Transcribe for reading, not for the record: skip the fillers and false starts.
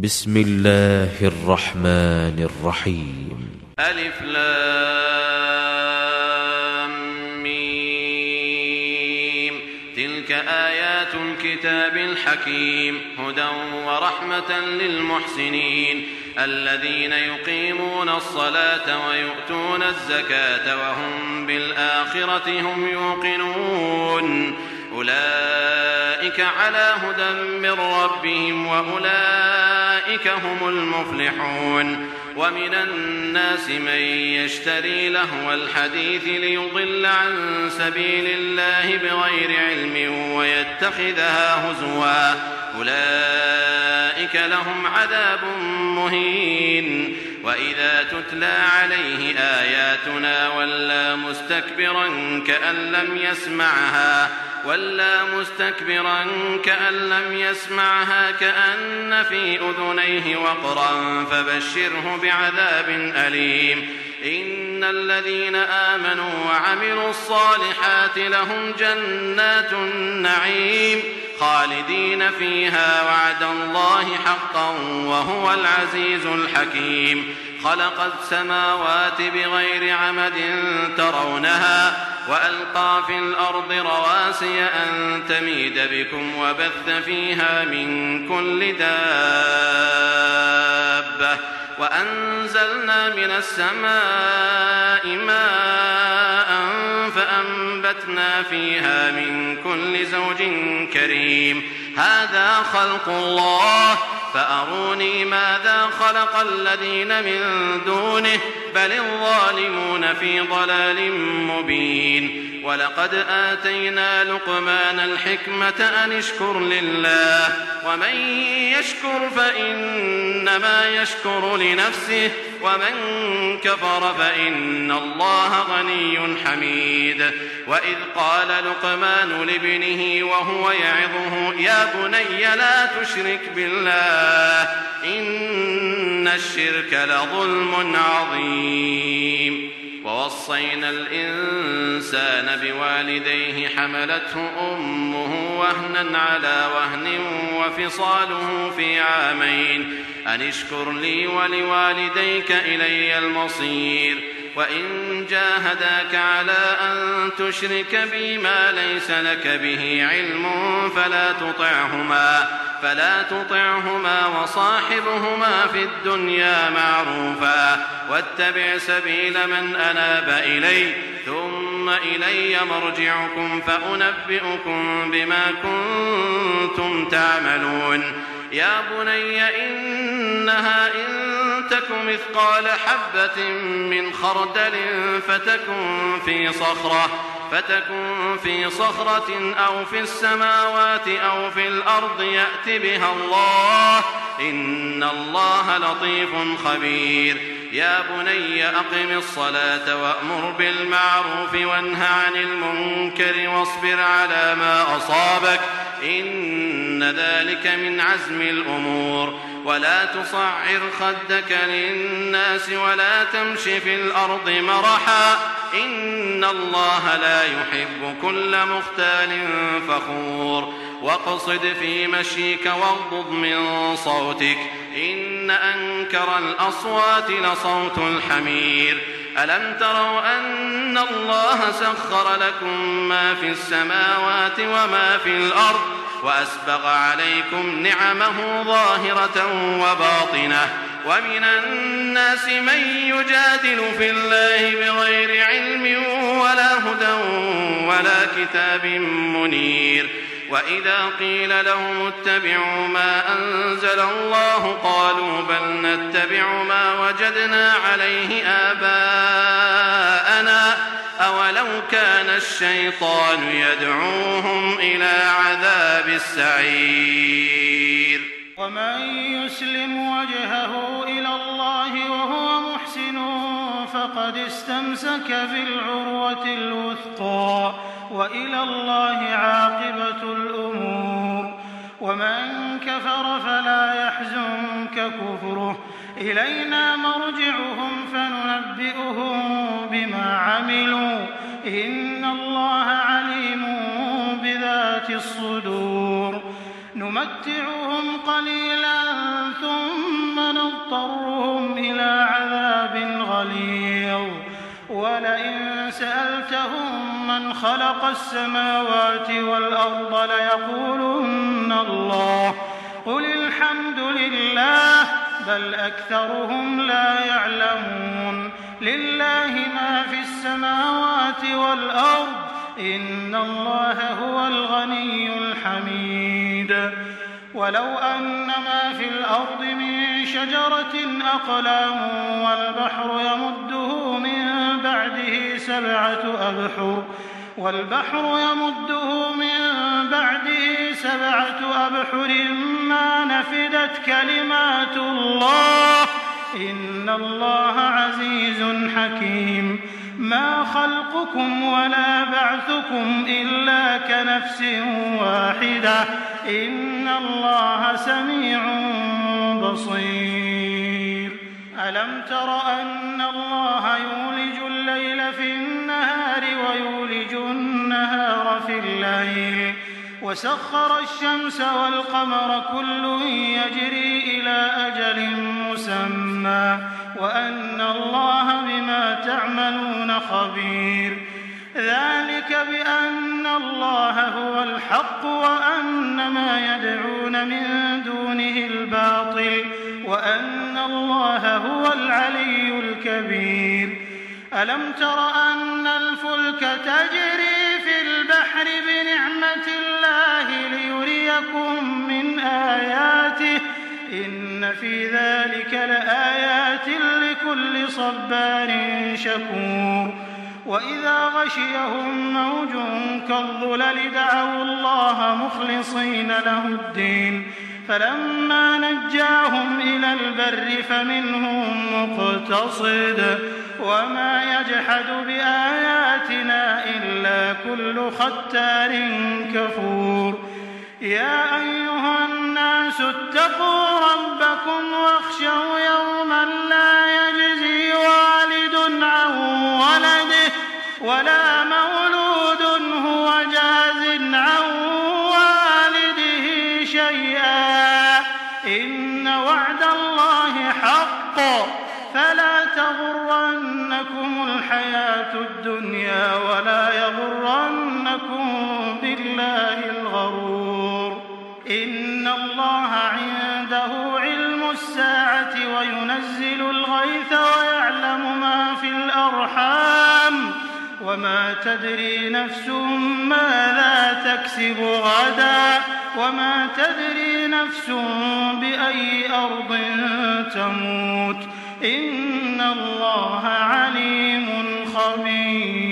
بسم الله الرحمن الرحيم. ألف لام ميم. تلك آيات الكتاب الحكيم هدى ورحمة للمحسنين الذين يقيمون الصلاة ويؤتون الزكاة وهم بالآخرة هم يوقنون أولئك على هدى من ربهم وأولئك هم المفلحون. ومن الناس من يشتري لهو الحديث ليضل عن سبيل الله بغير علم ويتخذها هزوا أولئك لهم عذاب مهين. وإذا تتلى عليه آياتنا ولى مستكبرا كأن لم يسمعها كأن في أذنيه وقرا فبشره بعذاب أليم. إن الذين آمنوا وعملوا الصالحات لهم جنات النعيم خالدين فيها وعد الله حقا وهو العزيز الحكيم. خلق السماوات بغير عمد ترونها وألقى في الأرض رواسي أن تميد بكم وبث فيها من كل دابة وأنزلنا من السماء ماء فأنبتنا فيها من كل زوج كريم. هذا خلق الله فأروني ماذا خلق الذين من دونه بل الظالمون في ضلال مبين. ولقد آتينا لقمان الحكمة أن اشكر لله ومن يشكر فإنما يشكر لنفسه ومن كفر فإن الله غني حميد. وإذ قال لقمان لابنه وهو يعظه يا بني لا تشرك بالله إن الشرك لظلم عظيم. ووصينا الإنسان بوالديه حملته أمه وهنا على وهن وفصاله في عامين أن اشكر لي ولوالديك إلي المصير. وإن جاهداك على أن تشرك بي ما ليس لك به علم فلا تطعهما وصاحبهما في الدنيا معروفا واتبع سبيل من أناب إلي ثم إلي مرجعكم فأنبئكم بما كنتم تعملون. يا بني إنها إن تك مثقال حبة من خردل فتكن في صخرة أو في السماوات أو في الأرض يأت بها الله إن الله لطيف خبير. يا بني أقم الصلاة وأمر بالمعروف وانه عن المنكر واصبر على ما أصابك إن ذلك من عزم الأمور. ولا تصعر خدك للناس ولا تمش في الأرض مرحا إن الله لا يحب كل مختال فخور. واقصد في مشيك واغضض من صوتك إن أنكر الأصوات لصوت الحمير. ألم تروا أن الله سخر لكم ما في السماوات وما في الأرض وأسبغ عليكم نعمه ظاهرة وباطنة. ومن الناس من يجادل في الله بغير علم ولا هدى ولا كتاب منير. وإذا قيل لهم اتبعوا ما أنزل الله قالوا بل نتبع ما وجدنا عليه آباءنا أولو كان الشيطان يدعوهم إلى عذاب السعير. ومن يسلم وجهه إلى الله وهو محسن فقد استمسك بالعروة الوثقى وإلى الله عاقبة الأمور. ومن كفر فلا يحزنك كفره إلينا مرجعهم فننبئهم بما عملوا إن الله عليم بذات الصدور. نمتعهم قليلا ثم سألتهم من خلق السماوات والأرض ليقولن الله قل الحمد لله بل أكثرهم لا يعلمون لله ما في السماوات والأرض إن الله هو الغني الحميد ولو أن ما في الأرض من شجرة أقلام والبحر يمده من بعده سبعة أبحر ما نفدت كلمات الله إن الله عزيز حكيم ما خلقكم ولا بعثكم إلا كنفس واحدة إن الله سميع بصير ألم تر أن الله يولج الليل في النهار ويولج النهار في الليل وسخر الشمس والقمر كل يجري إلى أجل مسمى وأن الله بما تعملون خبير ذلك بأن الله هو الحق وأن ما يدعون من دونه الباطل وأن الله هو العلي الكبير ألم تر أن الفلك تجري في البحر بنعمة الله ليريكم من آياته إن في ذلك لآيات لكل صبار شكور وإذا غشيهم موج كالظلل دعوا الله مخلصين له الدين فلما نجاهم إلى البر فمنهم مقتصد وما يجحد بآياتنا إلا كل ختار كفور يا أيها الناس اتقوا ربكم واخشوا يوما لا يجزي والد عن ولده ولا مولود هو جاز عن والده شيئا إن وعد الله حق فلا تغرنكم الحياة الدنيا ولا يغرنكم بالله الغرور إن الله عنده علم الساعة وينزل الغيث ويعلم ما في الأرحام وما تدري نفس ماذا تكسب غدا وما تدري نفس بأي أرض تموت إن الله عليم خبير